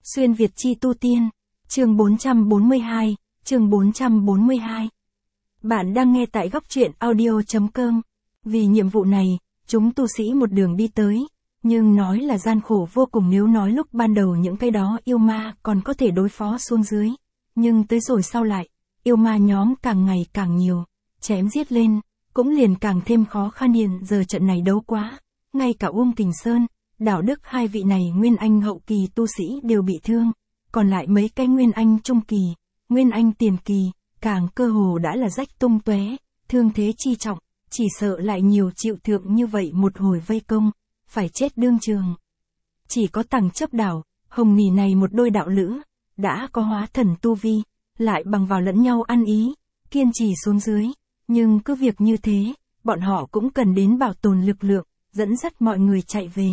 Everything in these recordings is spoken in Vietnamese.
Xuyên Việt chi tu tiên, chương 442, chương 442. Bạn đang nghe tại góc truyện audio.com. Vì nhiệm vụ này, chúng tu sĩ một đường đi tới, nhưng nói là gian khổ vô cùng nếu nói lúc ban đầu những cái đó yêu ma còn có thể đối phó xuống dưới. Nhưng tới rồi sau lại, yêu ma nhóm càng ngày càng nhiều, chém giết lên, cũng liền càng thêm khó khăn hiện giờ trận này đấu quá. Ngay cả Uông Kình Sơn, Đạo Đức hai vị này Nguyên Anh hậu kỳ tu sĩ đều bị thương, còn lại mấy cái Nguyên Anh trung kỳ, Nguyên Anh tiền kỳ, càng cơ hồ đã là rách tung tóe, thương thế chi trọng, chỉ sợ lại nhiều chịu thượng như vậy một hồi vây công, phải chết đương trường. Chỉ có Tằng Chấp Đảo, Hồng Nỉ này một đôi đạo lữ, đã có hóa thần tu vi, lại bằng vào lẫn nhau ăn ý, kiên trì xuống dưới, nhưng cứ việc như thế, bọn họ cũng cần đến bảo tồn lực lượng, dẫn dắt mọi người chạy về.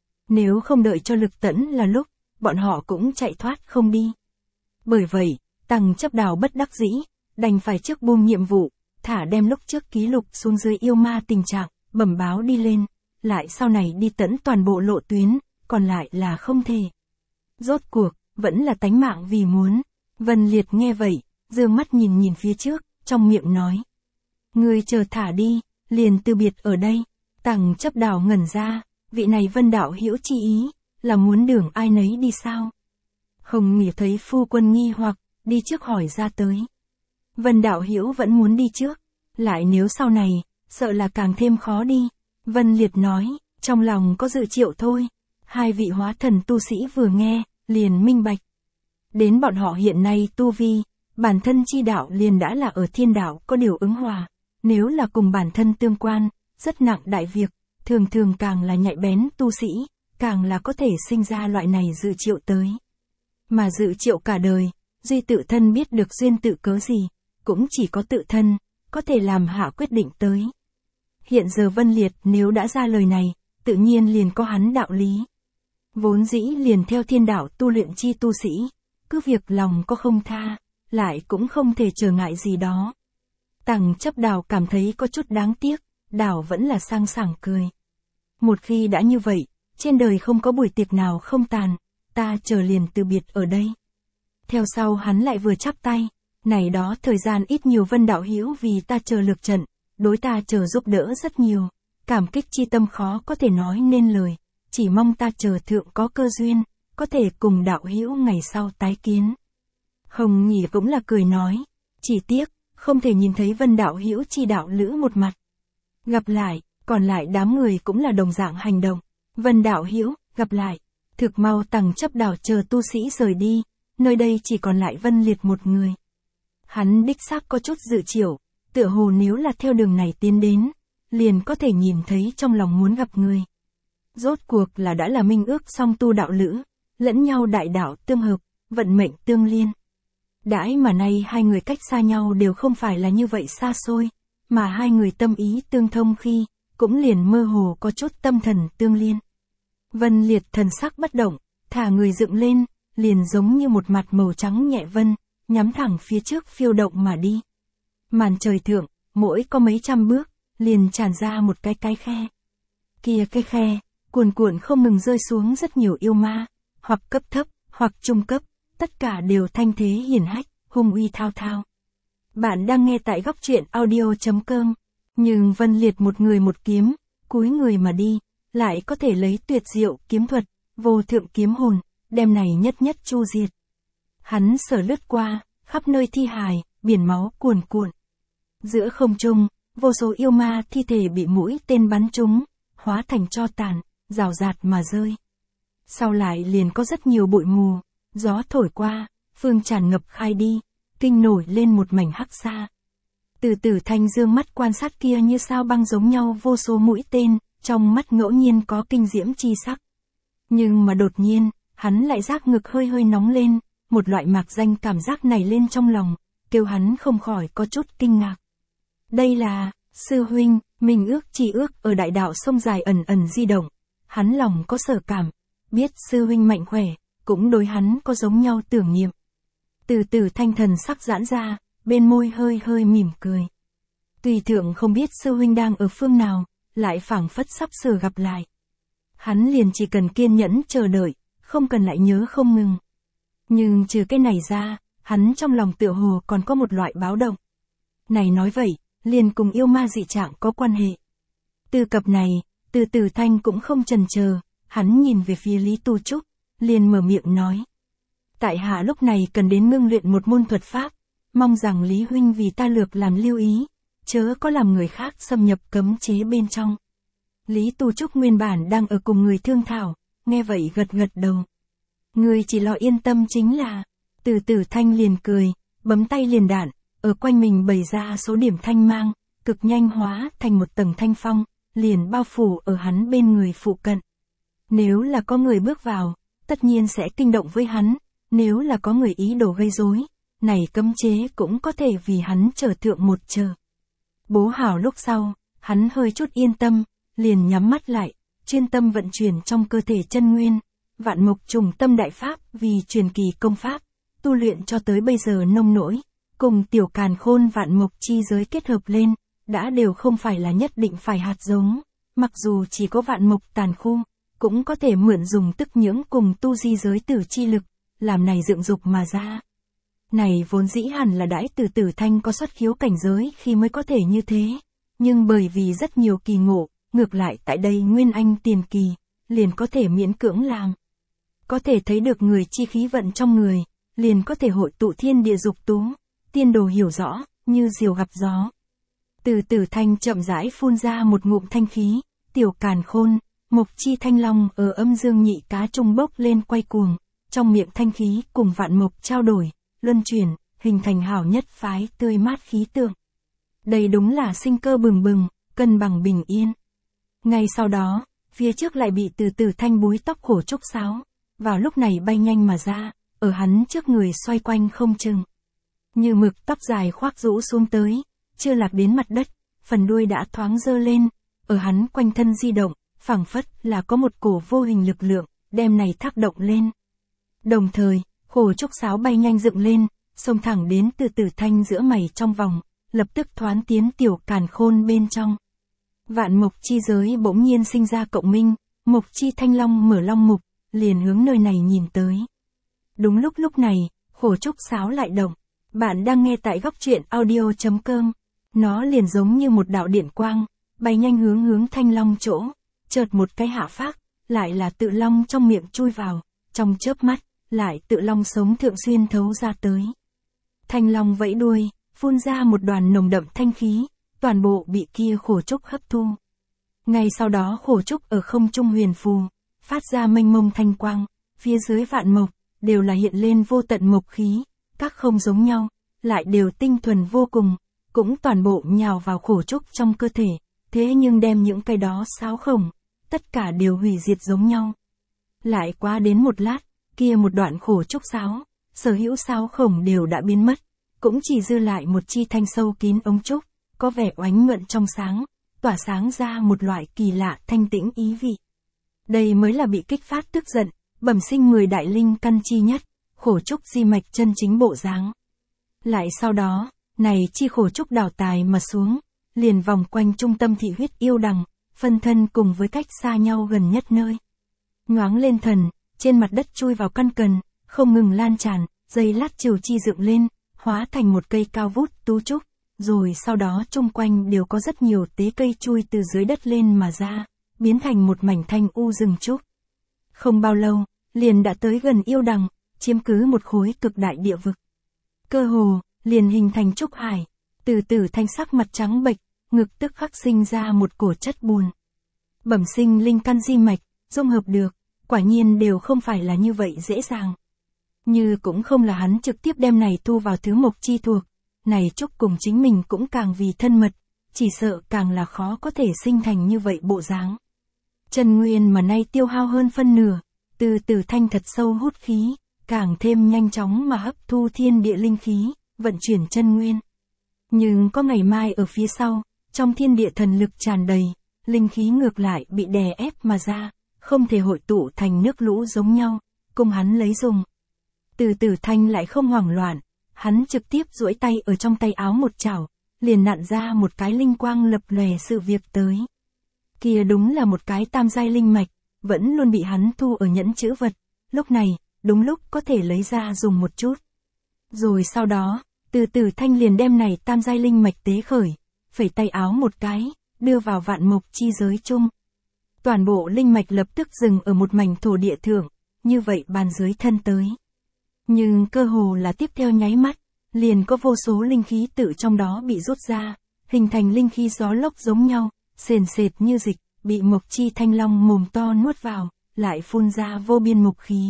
Nếu không đợi cho Lực Tẫn là lúc, bọn họ cũng chạy thoát không đi. Bởi vậy, Tằng Chấp Đảo bất đắc dĩ, đành phải trước buông nhiệm vụ, thả đem lúc trước ký lục xuống dưới yêu ma tình trạng, bẩm báo đi lên, lại sau này đi tẫn toàn bộ lộ tuyến, còn lại là không thể. Rốt cuộc, vẫn là tánh mạng vì muốn. Vân Liệt nghe vậy, dương mắt nhìn phía trước, trong miệng nói. Ngươi chờ thả đi, liền từ biệt ở đây. Tằng Chấp Đảo ngẩn ra, vị này Vân đạo hữu chi ý, là muốn đường ai nấy đi sao? Hồng Nỉ thấy phu quân nghi hoặc, đi trước hỏi ra tới. Vân đạo hữu vẫn muốn đi trước, lại nếu sau này, sợ là càng thêm khó đi. Vân Liệt nói, trong lòng có dự triệu thôi. Hai vị hóa thần tu sĩ vừa nghe, liền minh bạch. Đến bọn họ hiện nay tu vi, bản thân chi đạo liền đã là ở thiên đạo có điều ứng hòa. Nếu là cùng bản thân tương quan, rất nặng đại việc, thường càng là nhạy bén tu sĩ, càng là có thể sinh ra loại này dự triệu tới. Mà dự triệu cả đời, duy tự thân biết được duyên tự cớ gì, cũng chỉ có tự thân, có thể làm hạ quyết định tới. Hiện giờ Vân Liệt nếu đã ra lời này, tự nhiên liền có hắn đạo lý. Vốn dĩ liền theo thiên đạo tu luyện chi tu sĩ, cứ việc lòng có không tha, lại cũng không thể trở ngại gì đó. Tằng Chấp Đảo cảm thấy có chút đáng tiếc, Đảo vẫn là sang sảng cười. Một khi đã như vậy, trên đời không có buổi tiệc nào không tàn, ta chờ liền từ biệt ở đây. Theo sau hắn lại vừa chắp tay, này đó thời gian ít nhiều Vân đạo hữu vì ta chờ lực trận, đối ta chờ giúp đỡ rất nhiều, cảm kích chi tâm khó có thể nói nên lời, chỉ mong ta chờ thượng có cơ duyên, có thể cùng đạo hữu ngày sau tái kiến. Hồng Nỉ cũng là cười nói, chỉ tiếc, không thể nhìn thấy Vân đạo hữu chi đạo lữ một mặt. Gặp lại, còn lại đám người cũng là đồng dạng hành động. Vân đạo hữu, gặp lại. Thực mau Tằng Chấp Đảo chờ tu sĩ rời đi, nơi đây chỉ còn lại Vân Liệt một người. Hắn đích xác có chút dự triệu, tựa hồ nếu là theo đường này tiến đến, liền có thể nhìn thấy trong lòng muốn gặp người. Rốt cuộc là đã là minh ước song tu đạo lữ, lẫn nhau đại đạo tương hợp, vận mệnh tương liên. Đãi mà nay hai người cách xa nhau đều không phải là như vậy xa xôi, mà hai người tâm ý tương thông khi, cũng liền mơ hồ có chút tâm thần tương liên. Vân Liệt thần sắc bất động, thả người dựng lên, liền giống như một mặt màu trắng nhẹ vân, nhắm thẳng phía trước phiêu động mà đi. Màn trời thượng, mỗi có mấy trăm bước, liền tràn ra một cái khe. Kia cái khe, cuồn không ngừng rơi xuống rất nhiều yêu ma, hoặc cấp thấp, hoặc trung cấp, tất cả đều thanh thế hiển hách, hung uy thao thao. Bạn đang nghe tại góc truyện audio.com, nhưng Vân Liệt một người một kiếm, cúi người mà đi, lại có thể lấy tuyệt diệu kiếm thuật, vô thượng kiếm hồn, đem này nhất chu diệt. Hắn sở lướt qua, khắp nơi thi hài, biển máu cuồn cuộn. Giữa không trung, vô số yêu ma thi thể bị mũi tên bắn trúng, hóa thành tro tàn, rào rạt mà rơi. Sau lại liền có rất nhiều bụi mù, gió thổi qua, phương tràn ngập khai đi, kinh nổi lên một mảnh hắc sa. Từ Tử Thanh dương mắt quan sát kia như sao băng giống nhau vô số mũi tên, trong mắt ngẫu nhiên có kinh diễm chi sắc. Nhưng mà đột nhiên, hắn lại giác ngực hơi nóng lên, một loại mạc danh cảm giác này lên trong lòng, kêu hắn không khỏi có chút kinh ngạc. Đây là, sư huynh, mình ước chỉ ước ở đại đạo sông dài ẩn di động, hắn lòng có sở cảm, biết sư huynh mạnh khỏe, cũng đối hắn có giống nhau tưởng niệm. Từ Tử Thanh thần sắc giãn ra, bên môi hơi mỉm cười. Tùy thượng không biết sư huynh đang ở phương nào, lại phảng phất sắp sửa gặp lại. Hắn liền chỉ cần kiên nhẫn chờ đợi, không cần lại nhớ không ngừng. Nhưng trừ cái này ra, hắn trong lòng tựa hồ còn có một loại báo động. Này nói vậy, liền cùng yêu ma dị trạng có quan hệ. Từ cập này, Từ Tử Thanh cũng không chần chờ, hắn nhìn về phía Lý Tu Trúc, liền mở miệng nói. Tại hạ lúc này cần đến ngưng luyện một môn thuật pháp, mong rằng Lý huynh vì ta lược làm lưu ý, chớ có làm người khác xâm nhập cấm chế bên trong. Lý Tu Trúc nguyên bản đang ở cùng người thương thảo, nghe vậy gật gật đầu. Người chỉ lo yên tâm chính là, Từ Tử Thanh liền cười, bấm tay liền đạn, ở quanh mình bày ra số điểm thanh mang, cực nhanh hóa thành một tầng thanh phong, liền bao phủ ở hắn bên người phụ cận. Nếu là có người bước vào, tất nhiên sẽ kinh động với hắn, nếu là có người ý đồ gây rối, này cấm chế cũng có thể vì hắn trở thượng một chờ. Bố hảo lúc sau, hắn hơi chút yên tâm, liền nhắm mắt lại, chuyên tâm vận chuyển trong cơ thể chân nguyên, vạn mục trùng tâm đại pháp vì truyền kỳ công pháp, tu luyện cho tới bây giờ nông nỗi, cùng tiểu càn khôn vạn mục chi giới kết hợp lên, đã đều không phải là nhất định phải hạt giống, mặc dù chỉ có vạn mục tàn khu, cũng có thể mượn dùng tức nhưỡng cùng tu di giới tử chi lực, làm này dựng dục mà ra. Này vốn dĩ hẳn là đãi Từ Tử Thanh có xuất khiếu cảnh giới khi mới có thể như thế, nhưng bởi vì rất nhiều kỳ ngộ, ngược lại tại đây nguyên anh tiền kỳ, liền có thể miễn cưỡng làm. Có thể thấy được người chi khí vận trong người, liền có thể hội tụ thiên địa dục tú, tiên đồ hiểu rõ, như diều gặp gió. Từ Tử Thanh chậm rãi phun ra một ngụm thanh khí, tiểu càn khôn, mộc chi thanh long ở âm dương nhị cá trung bốc lên quay cuồng, trong miệng thanh khí cùng vạn mộc trao đổi, luân chuyển, hình thành hảo nhất phái tươi mát khí tượng. Đây đúng là sinh cơ bừng bừng, cân bằng bình yên. Ngay sau đó, phía trước lại bị Từ Tử Thanh búi tóc khổ trúc sáo, vào lúc này bay nhanh mà ra, ở hắn trước người xoay quanh không chừng. Như mực tóc dài khoác rũ xuống tới, chưa lạc đến mặt đất, phần đuôi đã thoáng dơ lên, ở hắn quanh thân di động, phảng phất là có một cổ vô hình lực lượng, đem này thác động lên. Đồng thời, khổ trúc sáo bay nhanh dựng lên, xông thẳng đến Từ Tử Thanh giữa mày trong vòng, lập tức thoán tiến tiểu càn khôn bên trong. Vạn mộc chi giới bỗng nhiên sinh ra cộng minh, mộc chi thanh long mở long mục, liền hướng nơi này nhìn tới. Đúng lúc này, khổ trúc sáo lại động. Bạn đang nghe tại góc truyện audio.com. Nó liền giống như một đạo điện quang, bay nhanh hướng thanh long chỗ, chợt một cái hạ phác, lại là tự long trong miệng chui vào, trong chớp mắt, lại tự long sống thượng xuyên thấu ra tới. Thanh long vẫy đuôi, phun ra một đoàn nồng đậm thanh khí, toàn bộ bị kia khổ trúc hấp thu. Ngay sau đó khổ trúc ở không trung huyền phù, phát ra mênh mông thanh quang, phía dưới vạn mộc, đều là hiện lên vô tận mộc khí, các không giống nhau, lại đều tinh thuần vô cùng, cũng toàn bộ nhào vào khổ trúc trong cơ thể, thế nhưng đem những cái đó sáo khổng, tất cả đều hủy diệt giống nhau. Lại qua đến một lát, kia một đoạn khổ trúc sáo, sở hữu sáo khổng đều đã biến mất, cũng chỉ dư lại một chi thanh sâu kín ống trúc, có vẻ oánh nhuận trong sáng, tỏa sáng ra một loại kỳ lạ thanh tĩnh ý vị. Đây mới là bị kích phát tức giận, bẩm sinh 10 đại linh căn chi nhất, khổ trúc di mạch chân chính bộ dáng. Lại sau đó, này chi khổ trúc đào tài mà xuống, liền vòng quanh trung tâm thị huyết yêu đằng, phân thân cùng với cách xa nhau gần nhất nơi. Nhoáng lên thần, trên mặt đất chui vào căn cần, không ngừng lan tràn, dây lát chiều chi dựng lên, hóa thành một cây cao vút tú trúc, rồi sau đó chung quanh đều có rất nhiều tế cây chui từ dưới đất lên mà ra, biến thành một mảnh thanh u rừng trúc. Không bao lâu, liền đã tới gần yêu đằng, chiếm cứ một khối cực đại địa vực. Cơ hồ, liền hình thành trúc hải, Từ Tử Thanh sắc mặt trắng bệch, ngực tức khắc sinh ra một cổ chất buồn. Bẩm sinh linh căn di mạch, dung hợp được, quả nhiên đều không phải là như vậy dễ dàng. Như cũng không là hắn trực tiếp đem này thu vào thứ mộc chi thuộc, này trúc cùng chính mình cũng càng vì thân mật, chỉ sợ càng là khó có thể sinh thành như vậy bộ dáng. Chân nguyên mà nay tiêu hao hơn phân nửa, Từ Tử Thanh thật sâu hút khí, càng thêm nhanh chóng mà hấp thu thiên địa linh khí, vận chuyển chân nguyên. Nhưng có ngày mai ở phía sau, trong thiên địa thần lực tràn đầy, linh khí ngược lại bị đè ép mà ra, không thể hội tụ thành nước lũ giống nhau, cùng hắn lấy dùng. Từ Tử Thanh lại không hoảng loạn, hắn trực tiếp duỗi tay ở trong tay áo một chảo, liền nặn ra một cái linh quang lập lòe sự việc tới. Kia đúng là một cái tam giai linh mạch, vẫn luôn bị hắn thu ở nhẫn chữ vật, lúc này, đúng lúc có thể lấy ra dùng một chút. Rồi sau đó, từ từ Thanh liền đem này tam giai linh mạch tế khởi, phẩy tay áo một cái, đưa vào vạn mộc chi giới chung. Toàn bộ linh mạch lập tức dừng ở một mảnh thổ địa thượng, như vậy bàn dưới thân tới. Nhưng cơ hồ là tiếp theo nháy mắt, liền có vô số linh khí tự trong đó bị rút ra, hình thành linh khí gió lốc giống nhau, sền sệt như dịch, bị mộc chi thanh long mồm to nuốt vào, lại phun ra vô biên mộc khí.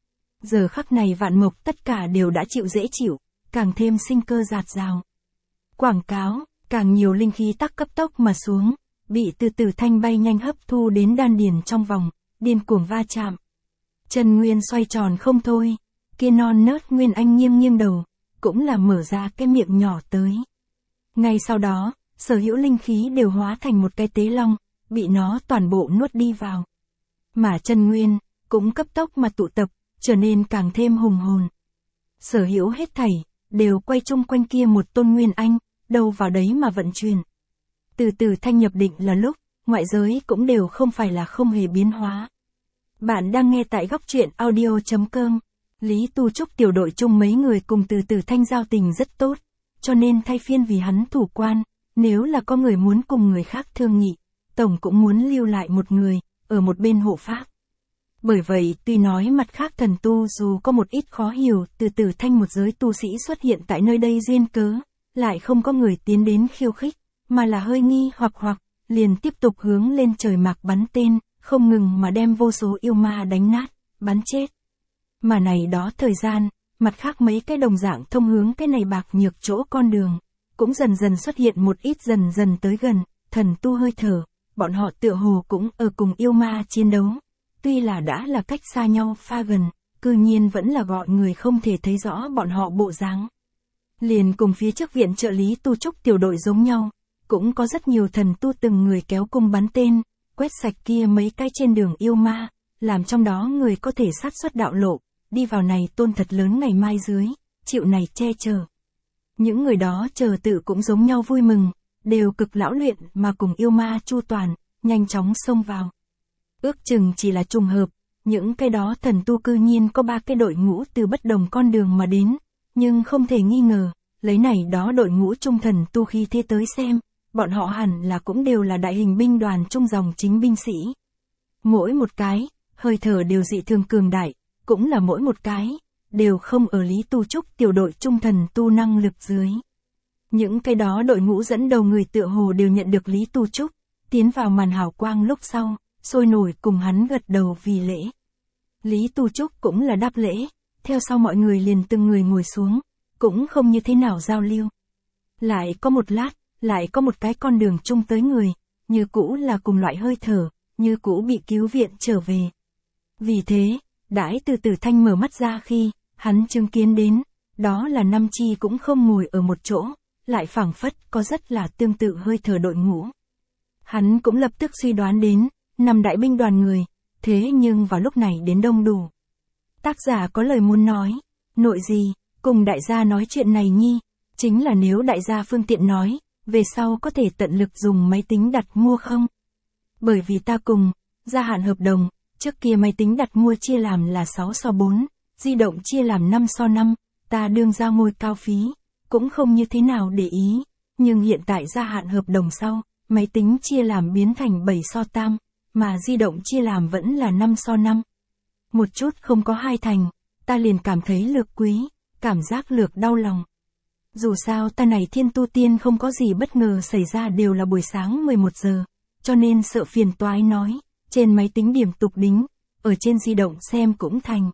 Giờ khắc này vạn mộc tất cả đều đã chịu dễ chịu, càng thêm sinh cơ dạt dào. Quảng cáo, càng nhiều linh khí tắc cấp tốc mà xuống, bị từ từ Thanh bay nhanh hấp thu đến đan điền trong vòng, điên cuồng va chạm. Chân nguyên xoay tròn không thôi, kia non nớt Nguyên Anh nghiêng nghiêng đầu, cũng là mở ra cái miệng nhỏ tới. Ngay sau đó, sở hữu linh khí đều hóa thành một cái tế long, bị nó toàn bộ nuốt đi vào. Mà chân nguyên, cũng cấp tốc mà tụ tập, trở nên càng thêm hùng hồn. Sở hữu hết thảy, đều quay chung quanh kia một tôn Nguyên Anh, đâu vào đấy mà vận chuyển. Từ từ Thanh nhập định là lúc, ngoại giới cũng đều không phải là không hề biến hóa. Bạn đang nghe tại góc truyện audio.com. Lý Tu Trúc tiểu đội chung mấy người cùng từ từ Thanh giao tình rất tốt, cho nên thay phiên vì hắn thủ quan, nếu là có người muốn cùng người khác thương nghị, tổng cũng muốn lưu lại một người, ở một bên hộ pháp. Bởi vậy tuy nói mặt khác thần tu dù có một ít khó hiểu, từ từ Thanh một giới tu sĩ xuất hiện tại nơi đây duyên cớ, lại không có người tiến đến khiêu khích, mà là hơi nghi hoặc liền tiếp tục hướng lên trời mạc bắn tên, không ngừng mà đem vô số yêu ma đánh nát, bắn chết. Mà này đó thời gian, mặt khác mấy cái đồng dạng thông hướng cái này bạc nhược chỗ con đường, cũng dần dần xuất hiện một ít dần dần tới gần, thần tu hơi thở, bọn họ tựa hồ cũng ở cùng yêu ma chiến đấu. Tuy là đã là cách xa nhau pha gần, cư nhiên vẫn là gọi người không thể thấy rõ bọn họ bộ dáng. Liền cùng phía trước viện trợ Lý Tu Trúc tiểu đội giống nhau, cũng có rất nhiều thần tu từng người kéo cung bắn tên, quét sạch kia mấy cái trên đường yêu ma, làm trong đó người có thể sát xuất đạo lộ, đi vào này tôn thật lớn ngày mai dưới, chịu này che chở. Những người đó chờ tự cũng giống nhau vui mừng, đều cực lão luyện mà cùng yêu ma chu toàn, nhanh chóng xông vào. Ước chừng chỉ là trùng hợp, những cái đó thần tu cư nhiên có 3 cái đội ngũ từ bất đồng con đường mà đến, nhưng không thể nghi ngờ, lấy này đó đội ngũ trung thần tu khi thế tới xem, bọn họ hẳn là cũng đều là đại hình binh đoàn trung dòng chính binh sĩ. Mỗi một cái, hơi thở đều dị thường cường đại, cũng là mỗi một cái, đều không ở Lý Tu Trúc tiểu đội trung thần tu năng lực dưới. Những cái đó đội ngũ dẫn đầu người tựa hồ đều nhận được Lý Tu Trúc, tiến vào màn hào quang lúc sau, sôi nổi cùng hắn gật đầu vì lễ. Lý Tu Trúc cũng là đáp lễ, theo sau mọi người liền từng người ngồi xuống, cũng không như thế nào giao lưu. Lại có một lát, lại có một cái con đường chung tới người, như cũ là cùng loại hơi thở, như cũ bị cứu viện trở về. Vì thế, đãi từ từ Thanh mở mắt ra khi, hắn chứng kiến đến, đó là 5 chi cũng không ngồi ở một chỗ, lại phảng phất có rất là tương tự hơi thở đội ngũ. Hắn cũng lập tức suy đoán đến, 5 đại binh đoàn người, thế nhưng vào lúc này đến đông đủ. Tác giả có lời muốn nói, nội gì, cùng đại gia nói chuyện này nhi, chính là nếu đại gia phương tiện nói, về sau có thể tận lực dùng máy tính đặt mua không? Bởi vì ta cùng, gia hạn hợp đồng, trước kia máy tính đặt mua chia làm là 6:4, di động chia làm 5:5, ta đương ra ngôi cao phí, cũng không như thế nào để ý, nhưng hiện tại gia hạn hợp đồng sau, máy tính chia làm biến thành 7:8, mà di động chia làm vẫn là 5:5. Một chút không có hai thành, ta liền cảm thấy lược quý, cảm giác lược đau lòng. Dù sao ta này thiên tu tiên không có gì bất ngờ xảy ra đều là buổi sáng 11 giờ, cho nên sợ phiền toái nói, trên máy tính điểm tục đính, ở trên di động xem cũng thành.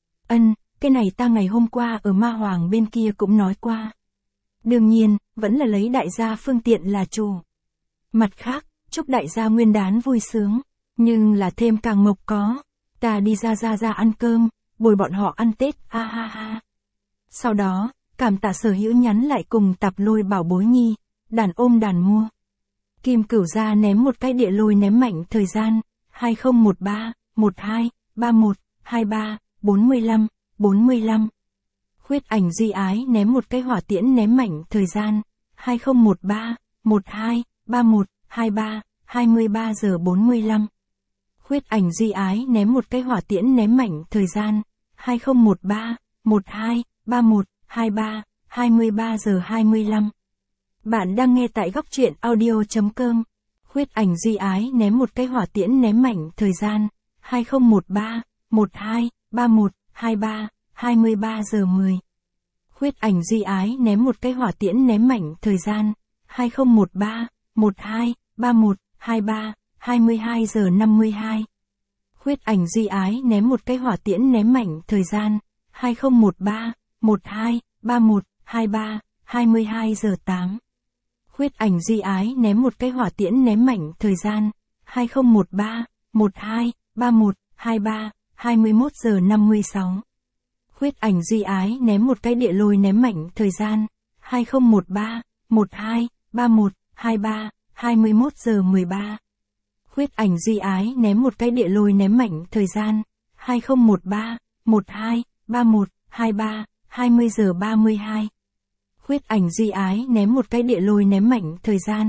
Cái này ta ngày hôm qua ở Ma Hoàng bên kia cũng nói qua. Đương nhiên, vẫn là lấy đại gia phương tiện là chủ. Mặt khác, chúc đại gia nguyên đán vui sướng, nhưng là thêm càng mộc có. Ta đi ra ăn cơm, bồi bọn họ ăn Tết, ha ha ha. Sau đó, cảm tạ sở hữu nhắn lại cùng tạp lôi bảo bối nhi, đàn ôm đàn mua. Kim Cửu ra ném một cái địa lôi ném mạnh thời gian, 2013, 12, 31, 23, 45, 45. Khuyết ảnh Duy Ái ném một cái hỏa tiễn ném mạnh thời gian, 2013, 12, 31, 23, 23 giờ 45. Khuyết ảnh Duy Ái ném một cái hỏa tiễn ném mạnh thời gian, 2013, 12, 31, 23, 23 giờ 25. Bạn đang nghe tại góc truyện audio.com. Khuyết ảnh Duy Ái ném một cái hỏa tiễn ném mảnh thời gian. 2013, 12, 31, 23, 23 giờ 10. Khuyết ảnh Duy Ái ném một cái hỏa tiễn ném mảnh thời gian. 2013, 12, 31, 23, 22 giờ 52. Khuyết ảnh Duy Ái ném một cái hỏa tiễn ném mảnh thời gian. 2013, 12, 31, 23, 22 giờ 8. Khuyết ảnh Duy Ái ném một cái hỏa tiễn ném mảnh thời gian. 2013, 12, 31, 23, 21 giờ 56. Khuyết ảnh Duy Ái ném một cái địa lôi ném mảnh thời gian. 2013, 12, 31, 23, 21 giờ 13. Khuyết ảnh Duy Ái ném một cái địa lôi ném mảnh thời gian. 2013, 12, 31, 23, 20 giờ 32. Khuyết ảnh Duy Ái ném một cái địa lôi ném mảnh thời gian.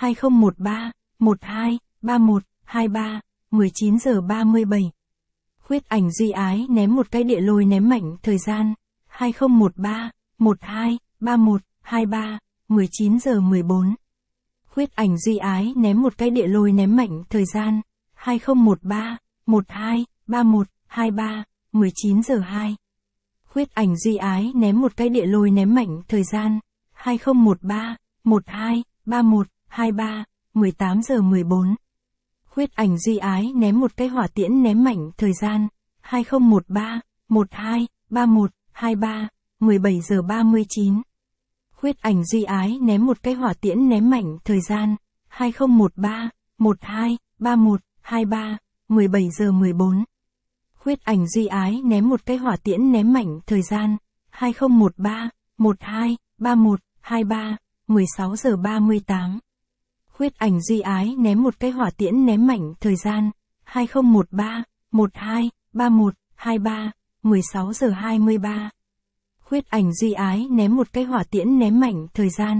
2013, 12, 31, 23, 19 giờ 37. Khuyết ảnh Duy Ái ném một cái địa lôi ném mảnh thời gian. 2013, 12, 31, 23, 19 giờ 14. Khuyết ảnh Duy Ái ném một cái địa lôi ném mảnh thời gian. 2013, 12, 31, 23, 19 giờ 2. Khuyết ảnh Duy Ái ném một cái địa lôi ném mảnh thời gian. 2013, 12, 31, 23, 18 giờ 14. Khuyết ảnh Duy Ái ném một cái hỏa tiễn ném mảnh thời gian. 2013, 12, 31, 23, 17 giờ 39. Khuyết ảnh Duy Ái ném một cái hỏa tiễn ném mảnh thời gian. 2013, 12, 31, 23, 17 giờ 14. Khuyết ảnh Duy Ái ném một cái hỏa tiễn ném mảnh thời gian. 2013, 12, 31, 23, 16 giờ 38. Khuyết ảnh Duy Ái ném một cái hỏa tiễn ném mảnh thời gian. 2013, 12, 31, 23, 16 giờ 23. Khuyết ảnh Duy Ái ném một cái hỏa tiễn ném mảnh thời gian.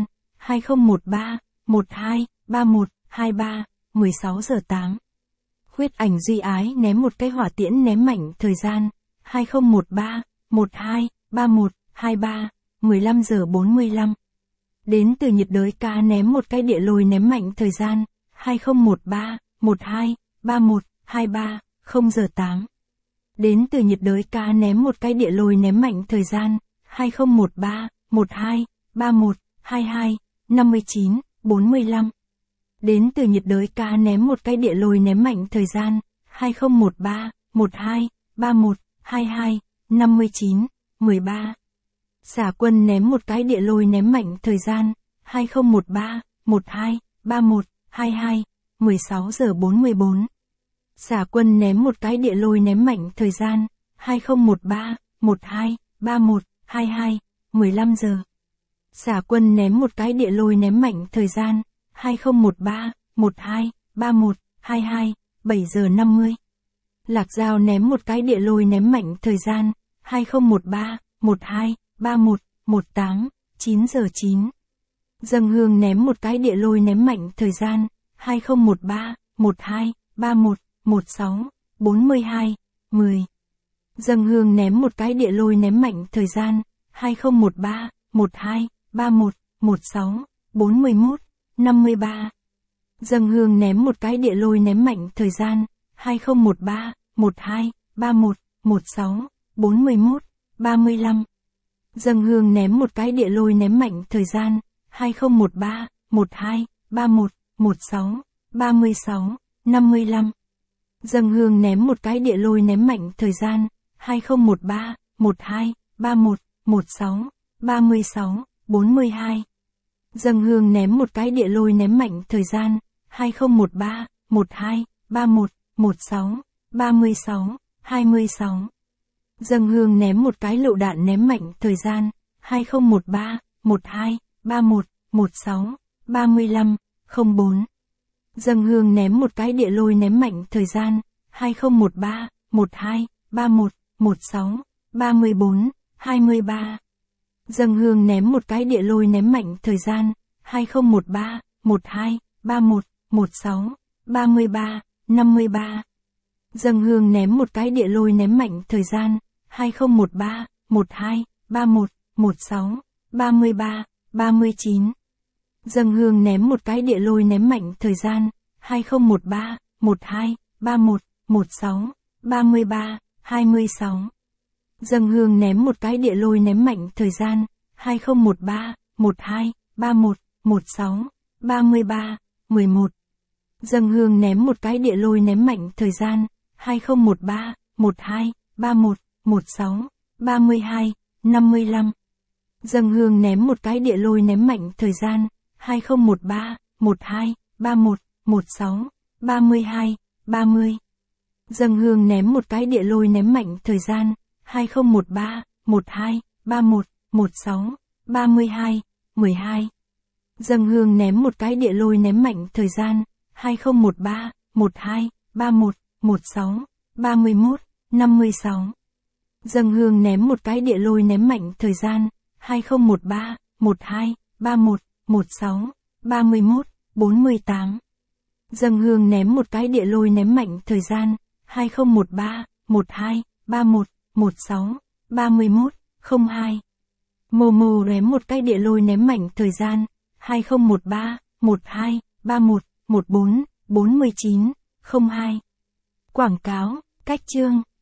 2013, 12, 31, 23, 16 giờ 8. Khuyết ảnh Duy Ái ném một cái hỏa tiễn ném mảnh thời gian. 2013, 12, 31, 23, 15 giờ 45. Đến từ nhiệt đới ca ném một cái địa lôi ném mảnh thời gian. 2013, 12, 31, 23, 0 giờ 8. Đến từ nhiệt đới ca ném một cái địa lôi ném mạnh thời gian. 2013, 12, 31, 22, 59, 45. Đến từ nhiệt đới ca ném một cái địa lôi ném mạnh thời gian. 2013, 12, 31, 22, 59, 13. Xả quân ném một cái địa lôi ném mạnh thời gian. 2013, 12, 31, 22, 16 giờ 44. Xả quân ném một cái địa lôi ném mạnh thời gian. 2013, 12, 31, 22, 15 giờ. Xả quân ném một cái địa lôi ném mạnh thời gian. 2013, 12, 31, 22, 7 giờ 50. Lạc Dao ném một cái địa lôi ném mạnh thời gian. 2013, 12, 31, 18, 9 giờ 9. Dâng Hương ném một cái địa lôi ném mạnh thời gian. 2013, 12, 31, 16, 42, 10. Dâng Hương ném một cái địa lôi ném mạnh thời gian. 2013, 12, 31, 16, 41, 53. Dâng Hương ném một cái địa lôi ném mạnh thời gian. 2013, 12, 31, 16, 41, 35. Dâng Hương ném một cái địa lôi ném mạnh thời gian. 2013, 12, 31, 16, 36, 55. Dâng Hương ném một cái địa lôi ném mạnh thời gian. 2013, 12, 31, 16, 36, 42. Dâng Hương ném một cái địa lôi ném mạnh thời gian. 2013, 12, 31, 16, 36, 26. Dâng Hương ném một cái lựu đạn ném mạnh thời gian. 2013, 12, 31, 16, 35, 04. Dâng Hương ném một cái địa lôi ném mạnh thời gian. 2013, 12, 31, 16, 34, 23. Dâng Hương ném một cái địa lôi ném mạnh thời gian. 2013, 12, 31, 16, 33, 53. Dâng Hương ném một cái địa lôi ném mạnh thời gian. 2013, 12, 31, 16, 33, 39. Dâng hương ném một cái địa lôi ném mạnh thời gian, 2013, 12, 31, 16, 33, 26. Dâng hương ném một cái địa lôi ném mạnh thời gian, 2013, 12, 31, 16, 33, 11. Dâng hương ném một cái địa lôi ném mạnh thời gian, 2013, 12, 31, 16, 32, 55. Dâng hương ném một cái địa lôi ném mạnh thời gian, 2013, 12, 31, 16, 32, 30. Dâng hương ném một cái địa lôi ném mạnh thời gian, 2013, 12, 31, 16, 32, 12. Dâng hương ném một cái địa lôi ném mạnh thời gian, 2013, 12, 31, 16, 31, 56. Dâng hương ném một cái địa lôi ném mạnh thời gian, 2013, 12, 31, 16, 31, 48. Dâng hương ném một cái địa lôi ném mạnh thời gian, 2013, 12, 31, 16, 31, 02. Momo ném một cái địa lôi ném mạnh thời gian, 2013, 12, 31, 14, 49, 02. Quảng cáo, cách chương,